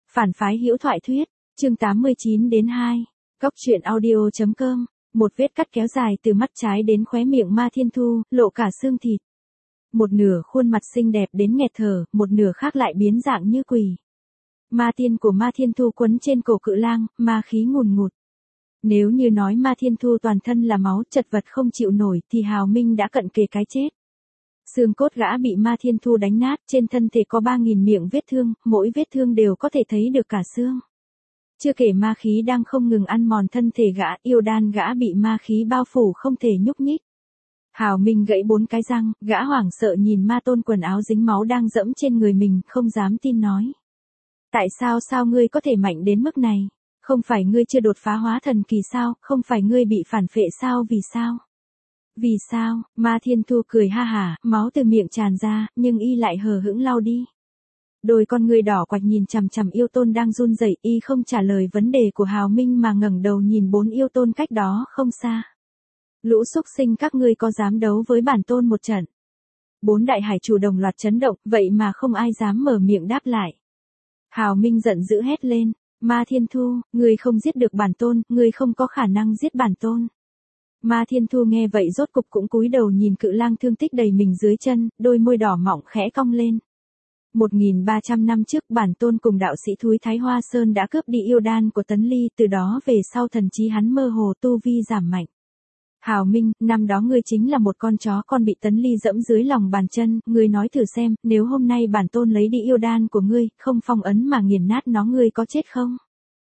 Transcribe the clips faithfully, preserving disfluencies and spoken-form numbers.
Phản phái hữu thoại thuyết, chương tám mươi chín đến hai. Góc truyện audio chấm com. Một vết cắt kéo dài từ mắt trái đến khóe miệng Ma Thiên Thu, lộ cả xương thịt. Một nửa khuôn mặt xinh đẹp đến nghẹt thở, một nửa khác lại biến dạng như quỷ. Ma tiên của Ma Thiên Thu quấn trên cổ cự lang, ma khí ngùn ngụt. Nếu như nói Ma Thiên Thu toàn thân là máu, chật vật không chịu nổi, thì Hào Minh đã cận kề cái chết. Xương cốt gã bị Ma Thiên Thu đánh nát, trên thân thể có ba nghìn miệng vết thương, mỗi vết thương đều có thể thấy được cả xương. Chưa kể ma khí đang không ngừng ăn mòn thân thể gã, yêu đan gã bị ma khí bao phủ không thể nhúc nhích. Hào Minh gãy bốn cái răng, gã hoảng sợ nhìn Ma Tôn quần áo dính máu đang dẫm trên người mình, không dám tin nói. Tại sao sao ngươi có thể mạnh đến mức này? Không phải ngươi chưa đột phá hóa thần kỳ sao, không phải ngươi bị phản phệ sao, vì sao? Vì sao? Ma Thiên Thu cười ha hả, máu từ miệng tràn ra, nhưng y lại hờ hững lau đi. Đôi con người đỏ quạch nhìn chằm chằm yêu tôn đang run rẩy, y không trả lời vấn đề của Hào Minh mà ngẩng đầu nhìn bốn yêu tôn cách đó không xa. Lũ xúc sinh các ngươi có dám đấu với bản tôn một trận? Bốn đại hải chủ đồng loạt chấn động, vậy mà không ai dám mở miệng đáp lại. Hào Minh giận dữ hét lên, Ma Thiên Thu, ngươi không giết được bản tôn, ngươi không có khả năng giết bản tôn. Ma Thiên Thu nghe vậy rốt cục cũng cúi đầu nhìn cự lang thương tích đầy mình dưới chân, đôi môi đỏ mọng khẽ cong lên. một nghìn ba trăm năm trước bản tôn cùng đạo sĩ Thúi Thái Hoa Sơn đã cướp đi yêu đan của Tấn Ly, từ đó về sau thần trí hắn mơ hồ, tu vi giảm mạnh. Hào Minh, năm đó ngươi chính là một con chó con bị Tấn Ly dẫm dưới lòng bàn chân, ngươi nói thử xem, nếu hôm nay bản tôn lấy đi yêu đan của ngươi, không phong ấn mà nghiền nát nó, ngươi có chết không?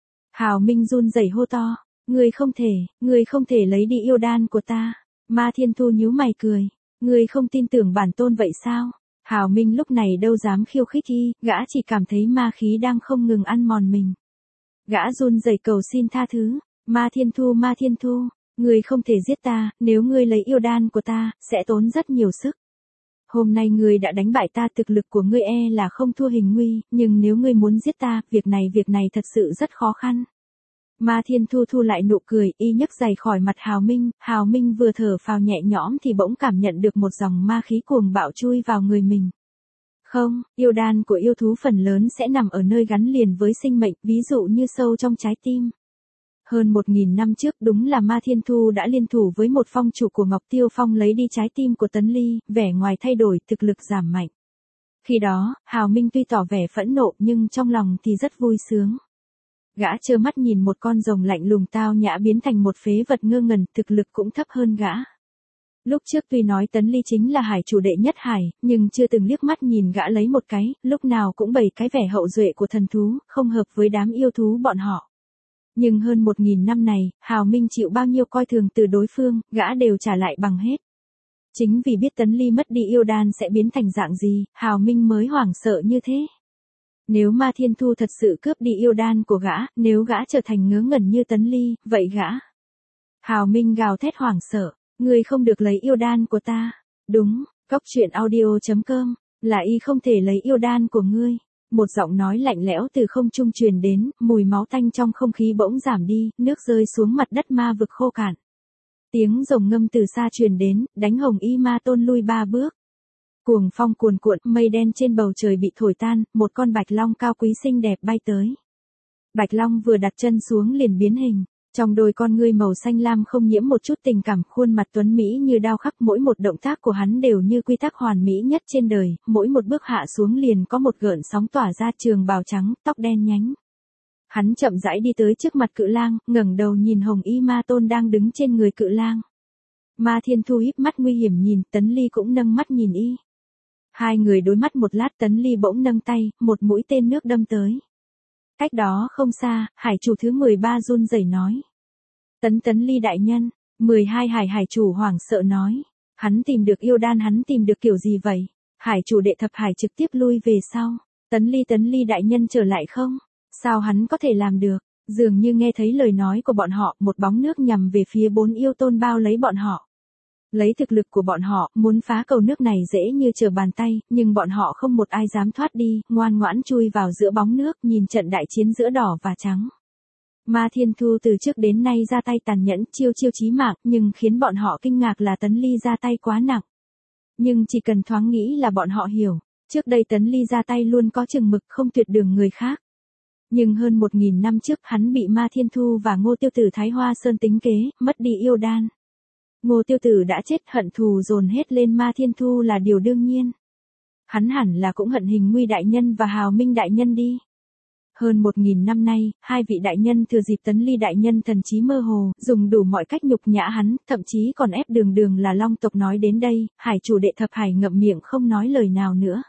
Hào Minh run rẩy hô to, ngươi không thể, ngươi không thể lấy đi yêu đan của ta. Ma Thiên Thu nhíu mày cười, ngươi không tin tưởng bản tôn vậy sao? Hào Minh lúc này đâu dám khiêu khích y, gã chỉ cảm thấy ma khí đang không ngừng ăn mòn mình. Gã run rẩy cầu xin tha thứ, Ma Thiên Thu, Ma Thiên Thu, ngươi không thể giết ta, nếu ngươi lấy yêu đan của ta, sẽ tốn rất nhiều sức. Hôm nay ngươi đã đánh bại ta, thực lực của ngươi e là không thua Hình Nguy, nhưng nếu ngươi muốn giết ta, việc này việc này thật sự rất khó khăn. Ma Thiên Thu thu lại nụ cười, y nhấc giày khỏi mặt Hào Minh, Hào Minh vừa thở phào nhẹ nhõm thì bỗng cảm nhận được một dòng ma khí cuồng bạo chui vào người mình. Không, yêu đan của yêu thú phần lớn sẽ nằm ở nơi gắn liền với sinh mệnh, ví dụ như sâu trong trái tim. Hơn một nghìn năm trước đúng là Ma Thiên Thu đã liên thủ với một phong chủ của Ngọc Tiêu Phong lấy đi trái tim của Tấn Ly, vẻ ngoài thay đổi, thực lực giảm mạnh. Khi đó, Hào Minh tuy tỏ vẻ phẫn nộ nhưng trong lòng thì rất vui sướng. Gã trơ mắt nhìn một con rồng lạnh lùng tao nhã biến thành một phế vật ngơ ngẩn, thực lực cũng thấp hơn gã. Lúc trước tuy nói Tấn Ly chính là hải chủ đệ nhất hải, nhưng chưa từng liếc mắt nhìn gã lấy một cái, lúc nào cũng bày cái vẻ hậu duệ của thần thú, không hợp với đám yêu thú bọn họ. Nhưng hơn một nghìn năm này, Hào Minh chịu bao nhiêu coi thường từ đối phương, gã đều trả lại bằng hết. Chính vì biết Tấn Ly mất đi yêu đan sẽ biến thành dạng gì, Hào Minh mới hoảng sợ như thế. Nếu Ma Thiên Thu thật sự cướp đi yêu đan của gã, nếu gã trở thành ngớ ngẩn như Tấn Ly, vậy gã. Hào Minh gào thét hoảng sợ, ngươi không được lấy yêu đan của ta. Đúng, góc truyện audio chấm com, là y không thể lấy yêu đan của ngươi. Một giọng nói lạnh lẽo từ không trung truyền đến, mùi máu tanh trong không khí bỗng giảm đi, nước rơi xuống mặt đất ma vực khô cạn. Tiếng rồng ngâm từ xa truyền đến, đánh Hồng Y Ma Tôn lui ba bước. Cuồng phong cuồn cuộn, mây đen trên bầu trời bị thổi tan, một con bạch long cao quý xinh đẹp bay tới. Bạch long vừa đặt chân xuống liền biến hình, trong đôi con ngươi màu xanh lam không nhiễm một chút tình cảm, khuôn mặt tuấn mỹ như đao khắc, mỗi một động tác của hắn đều như quy tắc hoàn mỹ nhất trên đời, mỗi một bước hạ xuống liền có một gợn sóng tỏa ra, trường bào trắng, tóc đen nhánh. Hắn chậm rãi đi tới trước mặt cự lang, ngẩng đầu nhìn Hồng Y Ma Tôn đang đứng trên người cự lang. Ma Thiên Thu híp mắt nguy hiểm nhìn, Tấn Ly cũng nâng mắt nhìn y. Hai người đối mắt một lát, Tấn Ly bỗng nâng tay, một mũi tên nước đâm tới. Cách đó không xa, hải chủ thứ mười ba run rẩy nói. Tấn Tấn Ly đại nhân, mười hai hải hải chủ hoảng sợ nói. Hắn tìm được yêu đan, hắn tìm được kiểu gì vậy? Hải chủ đệ thập hải trực tiếp lui về sau. Tấn Ly Tấn Ly đại nhân trở lại không? Sao hắn có thể làm được? Dường như nghe thấy lời nói của bọn họ, một bóng nước nhằm về phía bốn yêu tôn bao lấy bọn họ. Lấy thực lực của bọn họ, muốn phá cầu nước này dễ như trở bàn tay, nhưng bọn họ không một ai dám thoát đi, ngoan ngoãn chui vào giữa bóng nước, nhìn trận đại chiến giữa đỏ và trắng. Ma Thiên Thu từ trước đến nay ra tay tàn nhẫn, chiêu chiêu chí mạng, nhưng khiến bọn họ kinh ngạc là Tấn Ly ra tay quá nặng. Nhưng chỉ cần thoáng nghĩ là bọn họ hiểu, trước đây Tấn Ly ra tay luôn có chừng mực, không tuyệt đường người khác. Nhưng hơn một nghìn năm trước hắn bị Ma Thiên Thu và Ngô Tiêu Tử Thái Hoa Sơn tính kế, mất đi yêu đan. Ngô Tiêu Tử đã chết, hận thù dồn hết lên Ma Thiên Thu là điều đương nhiên. Hắn hẳn là cũng hận Hình Nguy đại nhân và Hào Minh đại nhân đi. Hơn một nghìn năm nay, hai vị đại nhân thừa dịp Tấn Ly đại nhân thần trí mơ hồ, dùng đủ mọi cách nhục nhã hắn, thậm chí còn ép Đường Đường là Long tộc nói đến đây, Hải chủ Đệ Thập Hải ngậm miệng không nói lời nào nữa.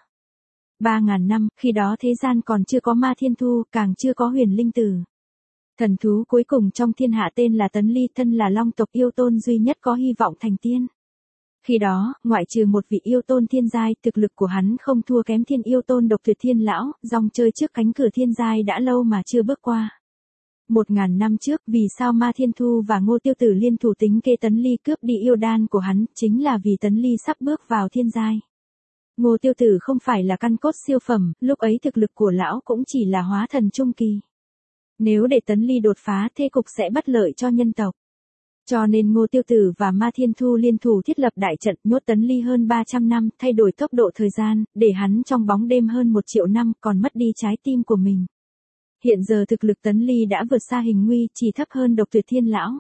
Ba ngàn năm, khi đó thế gian còn chưa có Ma Thiên Thu, càng chưa có Huyền Linh Tử. Thần thú cuối cùng trong thiên hạ tên là Tấn Ly, thân là Long tộc yêu tôn duy nhất có hy vọng thành tiên. Khi đó, ngoại trừ một vị yêu tôn thiên giai, thực lực của hắn không thua kém thiên yêu tôn Độc Tuyệt Thiên lão, dòng chơi trước cánh cửa thiên giai đã lâu mà chưa bước qua. Một ngàn năm trước, vì sao Ma Thiên Thu và Ngô Tiêu Tử liên thủ tính kê Tấn Ly cướp đi yêu đan của hắn, chính là vì Tấn Ly sắp bước vào thiên giai. Ngô Tiêu Tử không phải là căn cốt siêu phẩm, lúc ấy thực lực của lão cũng chỉ là hóa thần trung kỳ. Nếu để Tấn Ly đột phá, thế cục sẽ bất lợi cho nhân tộc. Cho nên Ngô Tiêu Tử và Ma Thiên Thu liên thủ thiết lập đại trận, nhốt Tấn Ly hơn ba trăm năm, thay đổi tốc độ thời gian, để hắn trong bóng đêm hơn một triệu năm, còn mất đi trái tim của mình. Hiện giờ thực lực Tấn Ly đã vượt xa Hình Nguy, chỉ thấp hơn Độc Tuyệt Thiên lão.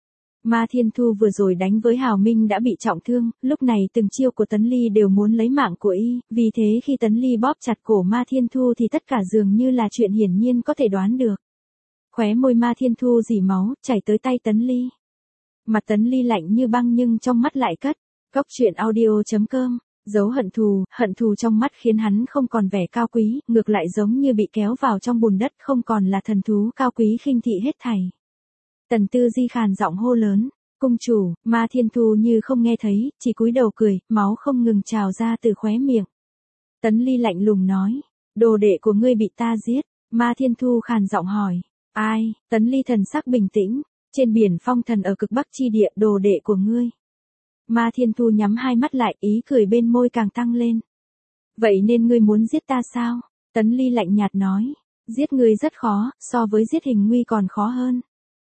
Ma Thiên Thu vừa rồi đánh với Hào Minh đã bị trọng thương, lúc này từng chiêu của Tấn Ly đều muốn lấy mạng của y, vì thế khi Tấn Ly bóp chặt cổ Ma Thiên Thu thì tất cả dường như là chuyện hiển nhiên có thể đoán được. Khóe môi Ma Thiên Thu rỉ máu, chảy tới tay Tấn Ly. Mặt Tấn Ly lạnh như băng nhưng trong mắt lại cất. Cốc truyện audio chấm com. Giấu hận thù, hận thù trong mắt khiến hắn không còn vẻ cao quý, ngược lại giống như bị kéo vào trong bùn đất, không còn là thần thú cao quý khinh thị hết thảy. Tần Tư Di khàn giọng hô lớn, cung chủ. Ma Thiên Thu như không nghe thấy, chỉ cúi đầu cười, máu không ngừng trào ra từ khóe miệng. Tấn Ly lạnh lùng nói, đồ đệ của ngươi bị ta giết. Ma Thiên Thu khàn giọng hỏi, ai? Tấn Ly thần sắc bình tĩnh, trên biển phong thần ở cực bắc chi địa, đồ đệ của ngươi. Ma Thiên Thu nhắm hai mắt lại, ý cười bên môi càng tăng lên. Vậy nên ngươi muốn giết ta sao? Tấn Ly lạnh nhạt nói, giết ngươi rất khó, so với giết Hình Nguy còn khó hơn.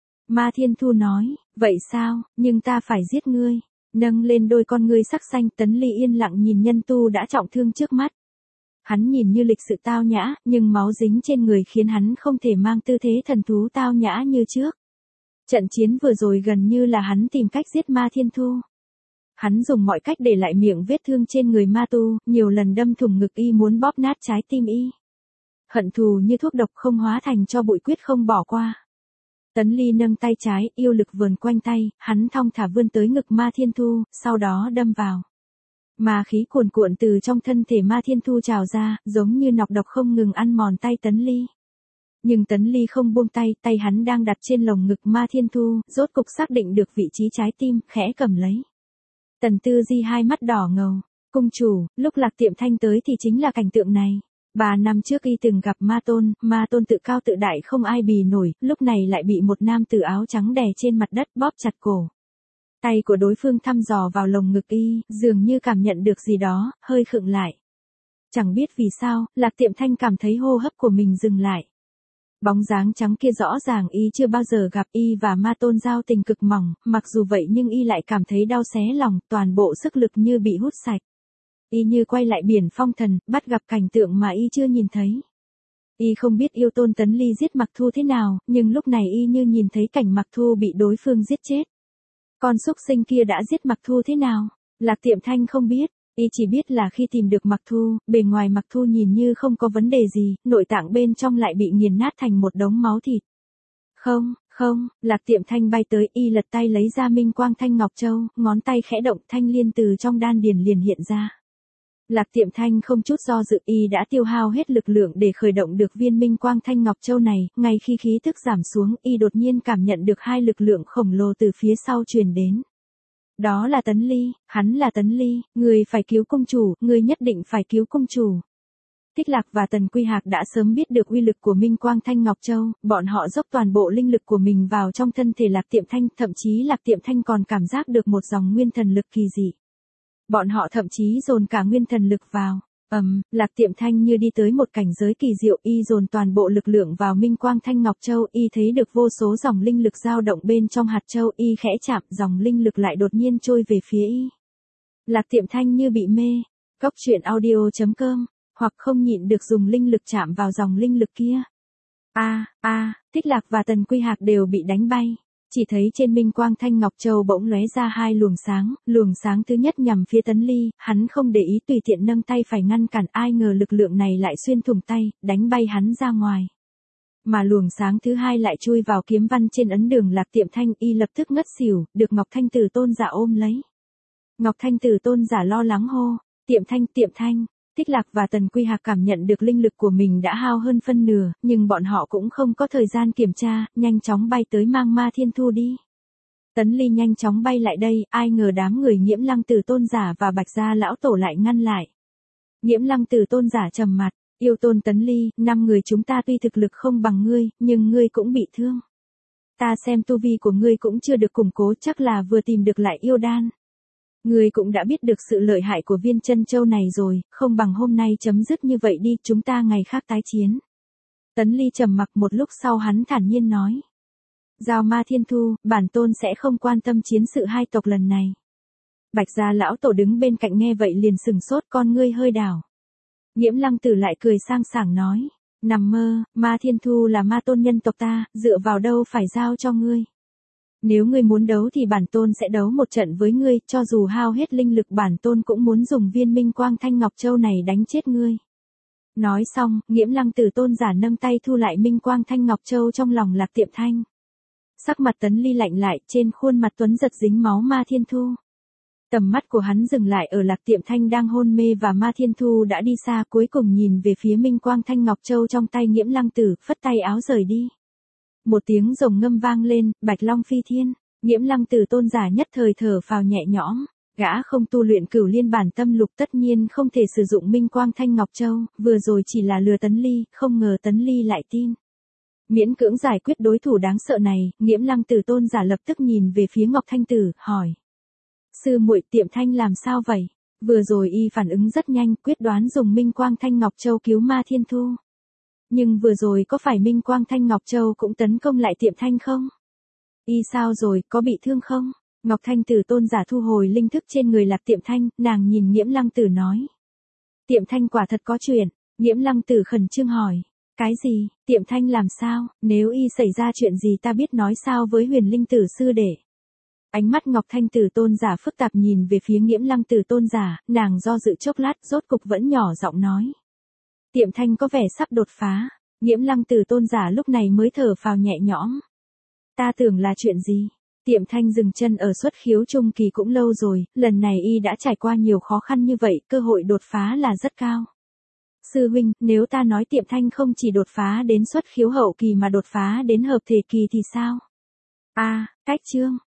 Ma Thiên Thu nói, vậy sao, nhưng ta phải giết ngươi. Nâng lên đôi con ngươi sắc xanh, Tấn Ly yên lặng nhìn nhân tu đã trọng thương trước mắt. Hắn nhìn như lịch sự tao nhã, nhưng máu dính trên người khiến hắn không thể mang tư thế thần thú tao nhã như trước. Trận chiến vừa rồi gần như là hắn tìm cách giết Ma Thiên Thu. Hắn dùng mọi cách để lại miệng vết thương trên người ma tu, nhiều lần đâm thủng ngực y muốn bóp nát trái tim y. Hận thù như thuốc độc không hóa thành cho bụi, quyết không bỏ qua. Tấn Ly nâng tay trái, yêu lực vờn quanh tay, hắn thong thả vươn tới ngực Ma Thiên Thu, sau đó đâm vào. Ma khí cuồn cuộn từ trong thân thể Ma Thiên Thu trào ra, giống như nọc độc không ngừng ăn mòn tay Tấn Ly. Nhưng Tấn Ly không buông tay, tay hắn đang đặt trên lồng ngực Ma Thiên Thu, rốt cục xác định được vị trí trái tim, khẽ cầm lấy. Tần Tư Di hai mắt đỏ ngầu, cung chủ, lúc Lạc Tiệm Thanh tới thì chính là cảnh tượng này. Ba năm trước y từng gặp Ma Tôn, Ma Tôn tự cao tự đại không ai bì nổi, lúc này lại bị một nam tử áo trắng đè trên mặt đất bóp chặt cổ. Tay của đối phương thăm dò vào lồng ngực y, dường như cảm nhận được gì đó, hơi khựng lại. Chẳng biết vì sao, Lạc Tiệm Thanh cảm thấy hô hấp của mình dừng lại. Bóng dáng trắng kia rõ ràng y chưa bao giờ gặp, y và Ma Tôn giao tình cực mỏng, mặc dù vậy nhưng y lại cảm thấy đau xé lòng, toàn bộ sức lực như bị hút sạch. Y như quay lại biển phong thần, bắt gặp cảnh tượng mà y chưa nhìn thấy. Y không biết yêu tôn Tấn Ly giết Mặc Thu thế nào, nhưng lúc này y như nhìn thấy cảnh Mặc Thu bị đối phương giết chết. Con súc sinh kia đã giết Mặc Thu thế nào? Lạc Tiệm Thanh không biết. Y chỉ biết là khi tìm được Mặc Thu, bề ngoài Mặc Thu nhìn như không có vấn đề gì, nội tạng bên trong lại bị nghiền nát thành một đống máu thịt. Không, không, Lạc Tiệm Thanh bay tới, y lật tay lấy ra Minh Quang Thanh Ngọc Châu, ngón tay khẽ động, thanh liên từ trong đan điền liền hiện ra. Lạc Tiệm Thanh không chút do dự, y đã tiêu hao hết lực lượng để khởi động được viên Minh Quang Thanh Ngọc Châu này, ngay khi khí tức giảm xuống, y đột nhiên cảm nhận được hai lực lượng khổng lồ từ phía sau truyền đến. Đó là Tấn Ly, hắn là Tấn Ly, người phải cứu công chủ, người nhất định phải cứu công chủ. Tích Lạc và Tần Quy Hạc đã sớm biết được uy lực của Minh Quang Thanh Ngọc Châu, bọn họ dốc toàn bộ linh lực của mình vào trong thân thể Lạc Tiệm Thanh, thậm chí Lạc Tiệm Thanh còn cảm giác được một dòng nguyên thần lực kỳ dị. Bọn họ thậm chí dồn cả nguyên thần lực vào. Ầm, um, Lạc Tiệm Thanh như đi tới một cảnh giới kỳ diệu, y dồn toàn bộ lực lượng vào Minh Quang Thanh Ngọc Châu, y thấy được vô số dòng linh lực dao động bên trong hạt châu, y khẽ chạm, dòng linh lực lại đột nhiên trôi về phía y. Lạc Tiệm Thanh như bị mê. Cốc truyện audio chấm com, hoặc không nhịn được dùng linh lực chạm vào dòng linh lực kia. A, a, Tích Lạc và Tần Quy Hạc đều bị đánh bay. Chỉ thấy trên Minh Quang Thanh Ngọc Châu bỗng lóe ra hai luồng sáng, luồng sáng thứ nhất nhằm phía Tấn Ly, hắn không để ý tùy tiện nâng tay phải ngăn cản, ai ngờ lực lượng này lại xuyên thủng tay, đánh bay hắn ra ngoài. Mà luồng sáng thứ hai lại chui vào kiếm văn trên ấn đường Lạc Tiệm Thanh, y lập tức ngất xỉu, được Ngọc Thanh Tử Tôn giả ôm lấy. Ngọc Thanh Tử Tôn giả lo lắng hô, Tiệm Thanh, Tiệm Thanh. Tích Lạc và Tần Quy Hạc cảm nhận được linh lực của mình đã hao hơn phân nửa, nhưng bọn họ cũng không có thời gian kiểm tra, nhanh chóng bay tới mang Ma Thiên Thu đi. Tấn Ly nhanh chóng bay lại đây, ai ngờ đám người Nghiễm Lăng Tử Tôn giả và Bạch Gia lão tổ lại ngăn lại. Nghiễm Lăng Tử Tôn giả trầm mặt, yêu tôn Tấn Ly, năm người chúng ta tuy thực lực không bằng ngươi, nhưng ngươi cũng bị thương. Ta xem tu vi của ngươi cũng chưa được củng cố, chắc là vừa tìm được lại yêu đan. Ngươi cũng đã biết được sự lợi hại của viên chân châu này rồi, không bằng hôm nay chấm dứt như vậy đi, chúng ta ngày khác tái chiến. Tấn Ly trầm mặc một lúc sau hắn thản nhiên nói. Giao Ma Thiên Thu, bản tôn sẽ không quan tâm chiến sự hai tộc lần này. Bạch Gia lão tổ đứng bên cạnh nghe vậy liền sừng sốt, con ngươi hơi đảo. Nghiễm Lăng Tử lại cười sang sảng nói. Nằm mơ, Ma Thiên Thu là ma tôn nhân tộc ta, dựa vào đâu phải giao cho ngươi. Nếu ngươi muốn đấu thì bản tôn sẽ đấu một trận với ngươi, cho dù hao hết linh lực bản tôn cũng muốn dùng viên Minh Quang Thanh Ngọc Châu này đánh chết ngươi. Nói xong, Nghiễm Lăng Tử Tôn giả nâng tay thu lại Minh Quang Thanh Ngọc Châu trong lòng Lạc Tiệm Thanh. Sắc mặt Tấn Ly lạnh lại, trên khuôn mặt tuấn giật dính máu Ma Thiên Thu. Tầm mắt của hắn dừng lại ở Lạc Tiệm Thanh đang hôn mê và Ma Thiên Thu đã đi xa, cuối cùng nhìn về phía Minh Quang Thanh Ngọc Châu trong tay Nghiễm Lăng Tử, phất tay áo rời đi. Một tiếng rồng ngâm vang lên, Bạch Long phi thiên, Nghiễm Lăng Tử Tôn giả nhất thời thở phào nhẹ nhõm, gã không tu luyện Cửu Liên Bản Tâm Lục tất nhiên không thể sử dụng Minh Quang Thanh Ngọc Châu, vừa rồi chỉ là lừa Tấn Ly, không ngờ Tấn Ly lại tin. Miễn cưỡng giải quyết đối thủ đáng sợ này, Nghiễm Lăng Tử Tôn giả lập tức nhìn về phía Ngọc Thanh Tử, hỏi. Sư muội, Tiệm Thanh làm sao vậy? Vừa rồi y phản ứng rất nhanh, quyết đoán dùng Minh Quang Thanh Ngọc Châu cứu Ma Thiên Thu. Nhưng vừa rồi có phải Minh Quang Thanh Ngọc Châu cũng tấn công lại Tiệm Thanh không? Y sao rồi, có bị thương không? Ngọc Thanh Tử Tôn giả thu hồi linh thức trên người Lạc Tiệm Thanh, nàng nhìn Nghiễm Lăng Tử nói. Tiệm Thanh quả thật có chuyện, Nghiễm Lăng Tử khẩn trương hỏi. Cái gì, Tiệm Thanh làm sao, nếu y xảy ra chuyện gì ta biết nói sao với Huyền Linh Tử sư đệ. Ánh mắt Ngọc Thanh Tử Tôn giả phức tạp nhìn về phía Nghiễm Lăng Tử Tôn giả, nàng do dự chốc lát rốt cục vẫn nhỏ giọng nói. Tiệm Thanh có vẻ sắp đột phá, Nghiễm Lăng Tử Tôn giả lúc này mới thở phào nhẹ nhõm. Ta tưởng là chuyện gì? Tiệm Thanh dừng chân ở xuất khiếu trung kỳ cũng lâu rồi, lần này y đã trải qua nhiều khó khăn như vậy, cơ hội đột phá là rất cao. Sư huynh, nếu ta nói Tiệm Thanh không chỉ đột phá đến xuất khiếu hậu kỳ mà đột phá đến hợp thể kỳ thì sao? A, cách chương.